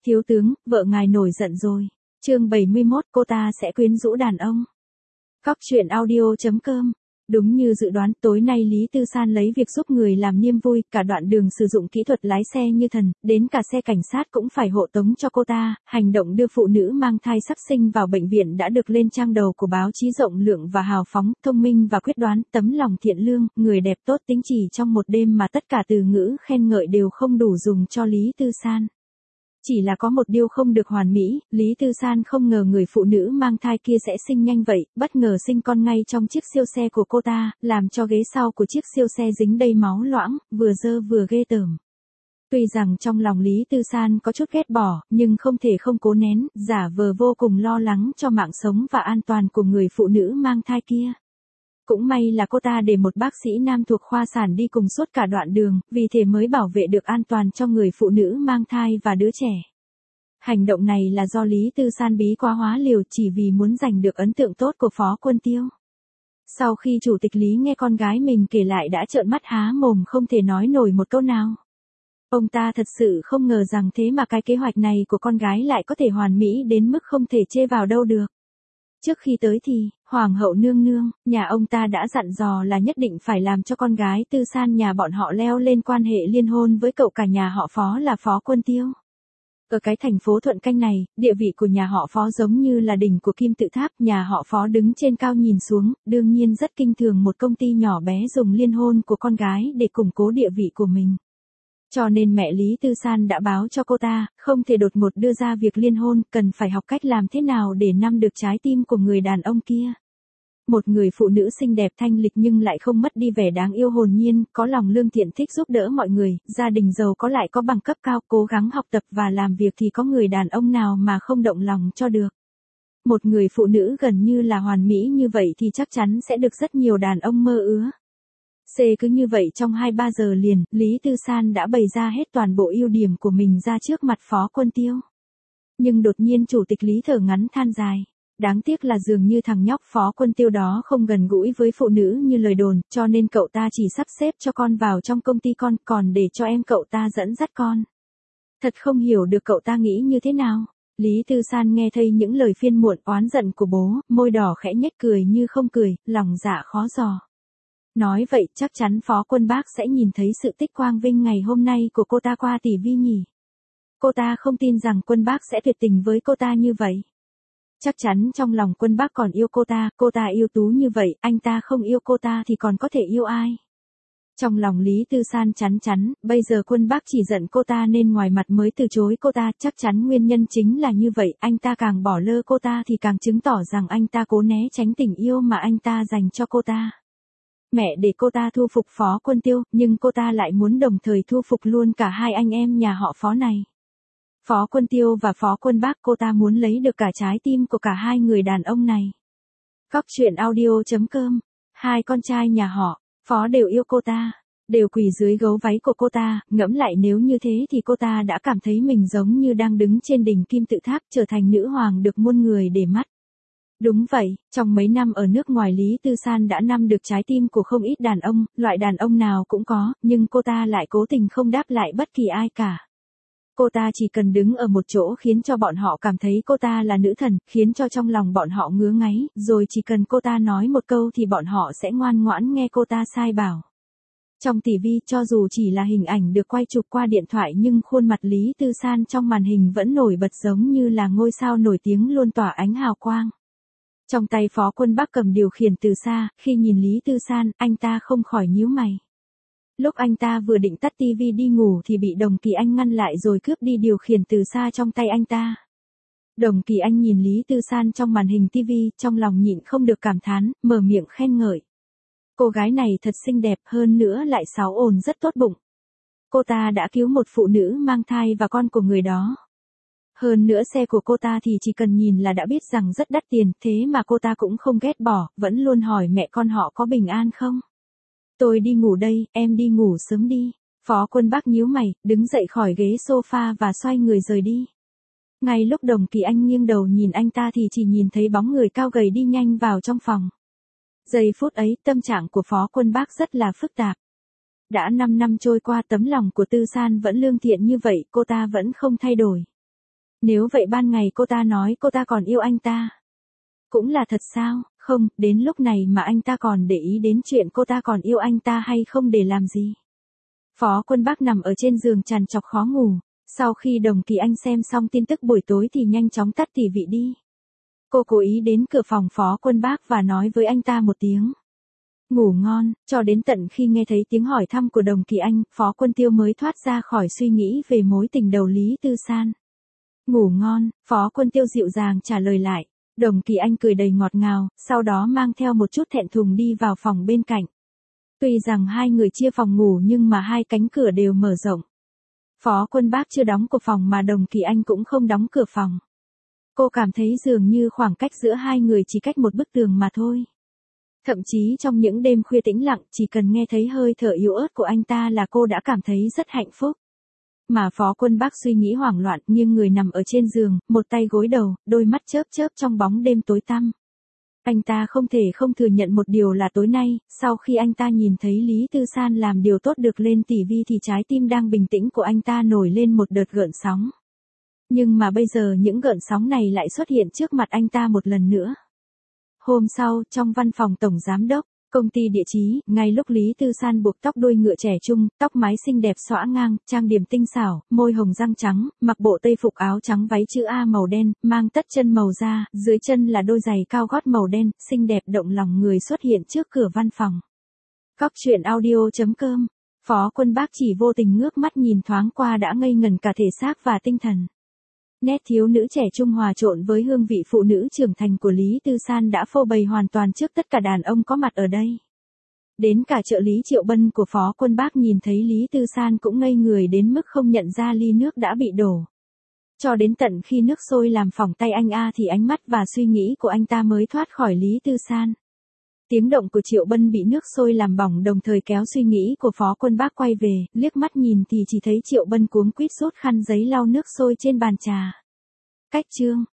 Thiếu tướng, vợ ngài nổi giận rồi. Chương 71, cô ta sẽ quyến rũ đàn ông. Cóc truyện audio.com. Đúng như dự đoán, tối nay Lý Tư San lấy việc giúp người làm niềm vui, cả đoạn đường sử dụng kỹ thuật lái xe như thần, đến cả xe cảnh sát cũng phải hộ tống cho cô ta. Hành động đưa phụ nữ mang thai sắp sinh vào bệnh viện đã được lên trang đầu của báo chí rộng lượng và hào phóng, thông minh và quyết đoán, tấm lòng thiện lương, người đẹp tốt tính, chỉ trong một đêm mà tất cả từ ngữ khen ngợi đều không đủ dùng cho Lý Tư San. Chỉ là có một điều không được hoàn mỹ, Lý Tư San không ngờ người phụ nữ mang thai kia sẽ sinh nhanh vậy, bất ngờ sinh con ngay trong chiếc siêu xe của cô ta, làm cho ghế sau của chiếc siêu xe dính đầy máu loãng, vừa dơ vừa ghê tởm. Tuy rằng trong lòng Lý Tư San có chút ghét bỏ, nhưng không thể không cố nén, giả vờ vô cùng lo lắng cho mạng sống và an toàn của người phụ nữ mang thai kia. Cũng may là cô ta để một bác sĩ nam thuộc khoa sản đi cùng suốt cả đoạn đường, vì thế mới bảo vệ được an toàn cho người phụ nữ mang thai và đứa trẻ. Hành động này là do Lý Tư San bí quá hóa liều chỉ vì muốn giành được ấn tượng tốt của Phó Quân Tiêu. Sau khi chủ tịch Lý nghe con gái mình kể lại đã trợn mắt há mồm không thể nói nổi một câu nào. Ông ta thật sự không ngờ rằng thế mà cái kế hoạch này của con gái lại có thể hoàn mỹ đến mức không thể chê vào đâu được. Trước khi tới thì, Hoàng hậu nương nương, nhà ông ta đã dặn dò là nhất định phải làm cho con gái Tư San nhà bọn họ leo lên quan hệ liên hôn với cậu cả nhà họ Phó là Phó Quân Tiêu. Ở cái thành phố Thuận Canh này, địa vị của nhà họ Phó giống như là đỉnh của kim tự tháp, nhà họ Phó đứng trên cao nhìn xuống, đương nhiên rất kinh thường một công ty nhỏ bé dùng liên hôn của con gái để củng cố địa vị của mình. Cho nên mẹ Lý Tư San đã báo cho cô ta, không thể đột ngột đưa ra việc liên hôn, cần phải học cách làm thế nào để nắm được trái tim của người đàn ông kia. Một người phụ nữ xinh đẹp thanh lịch nhưng lại không mất đi vẻ đáng yêu hồn nhiên, có lòng lương thiện thích giúp đỡ mọi người, gia đình giàu có lại có bằng cấp cao, cố gắng học tập và làm việc thì có người đàn ông nào mà không động lòng cho được. Một người phụ nữ gần như là hoàn mỹ như vậy thì chắc chắn sẽ được rất nhiều đàn ông mơ ứa. Cứ như vậy trong 2-3 giờ liền, Lý Tư San đã bày ra hết toàn bộ ưu điểm của mình ra trước mặt Phó Quân Tiêu. Nhưng đột nhiên chủ tịch Lý thở ngắn than dài. Đáng tiếc là dường như thằng nhóc Phó Quân Tiêu đó không gần gũi với phụ nữ như lời đồn, cho nên cậu ta chỉ sắp xếp cho con vào trong công ty con, còn để cho em cậu ta dẫn dắt con. Thật không hiểu được cậu ta nghĩ như thế nào. Lý Tư San nghe thấy những lời phiên muộn oán giận của bố, môi đỏ khẽ nhếch cười như không cười, lòng dạ khó dò. Nói vậy chắc chắn Phó Quân Bác sẽ nhìn thấy sự tích quang vinh ngày hôm nay của cô ta qua TV nhỉ. Cô ta không tin rằng Quân Bác sẽ tuyệt tình với cô ta như vậy. Chắc chắn trong lòng Quân Bác còn yêu cô ta yêu tú như vậy, anh ta không yêu cô ta thì còn có thể yêu ai. Trong lòng Lý Tư San chắn chắn, bây giờ Quân Bác chỉ giận cô ta nên ngoài mặt mới từ chối cô ta, chắc chắn nguyên nhân chính là như vậy, anh ta càng bỏ lơ cô ta thì càng chứng tỏ rằng anh ta cố né tránh tình yêu mà anh ta dành cho cô ta. Mẹ để cô ta thu phục Phó Quân Tiêu, nhưng cô ta lại muốn đồng thời thu phục luôn cả hai anh em nhà họ Phó này. Phó Quân Tiêu và Phó Quân Bác, cô ta muốn lấy được cả trái tim của cả hai người đàn ông này. Cóc truyện audio.com. Hai con trai nhà họ Phó đều yêu cô ta, đều quỳ dưới gấu váy của cô ta, ngẫm lại nếu như thế thì cô ta đã cảm thấy mình giống như đang đứng trên đỉnh kim tự tháp, trở thành nữ hoàng được muôn người để mắt. Đúng vậy, trong mấy năm ở nước ngoài Lý Tư San đã nắm được trái tim của không ít đàn ông, loại đàn ông nào cũng có, nhưng cô ta lại cố tình không đáp lại bất kỳ ai cả. Cô ta chỉ cần đứng ở một chỗ khiến cho bọn họ cảm thấy cô ta là nữ thần, khiến cho trong lòng bọn họ ngứa ngáy, rồi chỉ cần cô ta nói một câu thì bọn họ sẽ ngoan ngoãn nghe cô ta sai bảo. Trong TV cho dù chỉ là hình ảnh được quay chụp qua điện thoại nhưng khuôn mặt Lý Tư San trong màn hình vẫn nổi bật giống như là ngôi sao nổi tiếng luôn tỏa ánh hào quang. Trong tay Phó Quân Bác cầm điều khiển từ xa, khi nhìn Lý Tư San, anh ta không khỏi nhíu mày. Lúc anh ta vừa định tắt TV đi ngủ thì bị Đồng Kỳ Anh ngăn lại rồi cướp đi điều khiển từ xa trong tay anh ta. Đồng Kỳ Anh nhìn Lý Tư San trong màn hình TV, trong lòng nhịn không được cảm thán, mở miệng khen ngợi. Cô gái này thật xinh đẹp, hơn nữa lại xáo ồn rất tốt bụng. Cô ta đã cứu một phụ nữ mang thai và con của người đó. Hơn nữa xe của cô ta thì chỉ cần nhìn là đã biết rằng rất đắt tiền, thế mà cô ta cũng không ghét bỏ, vẫn luôn hỏi mẹ con họ có bình an không. Tôi đi ngủ đây, em đi ngủ sớm đi. Phó Quân Bác nhíu mày, đứng dậy khỏi ghế sofa và xoay người rời đi. Ngay lúc Đồng Kỳ Anh nghiêng đầu nhìn anh ta thì chỉ nhìn thấy bóng người cao gầy đi nhanh vào trong phòng. Giây phút ấy, tâm trạng của Phó Quân Bác rất là phức tạp. Đã 5 năm trôi qua, tấm lòng của Tư San vẫn lương thiện như vậy, cô ta vẫn không thay đổi. Nếu vậy ban ngày cô ta nói cô ta còn yêu anh ta. Cũng là thật sao? Không, đến lúc này mà anh ta còn để ý đến chuyện cô ta còn yêu anh ta hay không để làm gì? Phó Quân Bác nằm ở trên giường trằn trọc khó ngủ. Sau khi Đồng Kỳ Anh xem xong tin tức buổi tối thì nhanh chóng tắt tỷ vị đi. Cô cố ý đến cửa phòng Phó Quân Bác và nói với anh ta một tiếng ngủ ngon, cho đến tận khi nghe thấy tiếng hỏi thăm của Đồng Kỳ Anh, Phó Quân Tiêu mới thoát ra khỏi suy nghĩ về mối tình đầu Lý Tư San. Ngủ ngon, Phó Quân Tiêu dịu dàng trả lời lại. Đồng Kỳ Anh cười đầy ngọt ngào, sau đó mang theo một chút thẹn thùng đi vào phòng bên cạnh. Tuy rằng hai người chia phòng ngủ nhưng mà hai cánh cửa đều mở rộng. Phó Quân Bác chưa đóng cửa phòng mà Đồng Kỳ Anh cũng không đóng cửa phòng. Cô cảm thấy dường như khoảng cách giữa hai người chỉ cách một bức tường mà thôi. Thậm chí trong những đêm khuya tĩnh lặng, chỉ cần nghe thấy hơi thở yếu ớt của anh ta là cô đã cảm thấy rất hạnh phúc. Mà Phó Quân Bác suy nghĩ hoảng loạn, nghiêng người nằm ở trên giường, một tay gối đầu, đôi mắt chớp chớp trong bóng đêm tối tăm. Anh ta không thể không thừa nhận một điều là tối nay, sau khi anh ta nhìn thấy Lý Tư San làm điều tốt được lên TV thì trái tim đang bình tĩnh của anh ta nổi lên một đợt gợn sóng. Nhưng mà bây giờ những gợn sóng này lại xuất hiện trước mặt anh ta một lần nữa. Hôm sau, trong văn phòng tổng giám đốc, công ty địa chí, ngay lúc Lý Tư San buộc tóc đuôi ngựa trẻ trung, tóc mái xinh đẹp xõa ngang, trang điểm tinh xảo, môi hồng răng trắng, mặc bộ tây phục áo trắng váy chữ A màu đen, mang tất chân màu da, dưới chân là đôi giày cao gót màu đen, xinh đẹp động lòng người xuất hiện trước cửa văn phòng. Góc truyện audio.com, Phó Quân Bác chỉ vô tình ngước mắt nhìn thoáng qua đã ngây ngần cả thể xác và tinh thần. Nét thiếu nữ trẻ trung hòa trộn với hương vị phụ nữ trưởng thành của Lý Tư San đã phô bày hoàn toàn trước tất cả đàn ông có mặt ở đây. Đến cả trợ lý Triệu Bân của Phó Quân Bác nhìn thấy Lý Tư San cũng ngây người đến mức không nhận ra ly nước đã bị đổ. Cho đến tận khi nước sôi làm phỏng tay anh A thì ánh mắt và suy nghĩ của anh ta mới thoát khỏi Lý Tư San. Tiếng động của Triệu Bân bị nước sôi làm bỏng đồng thời kéo suy nghĩ của Phó Quân Bác quay về, liếc mắt nhìn thì chỉ thấy Triệu Bân cuống quýt rút khăn giấy lau nước sôi trên bàn trà. Cách chương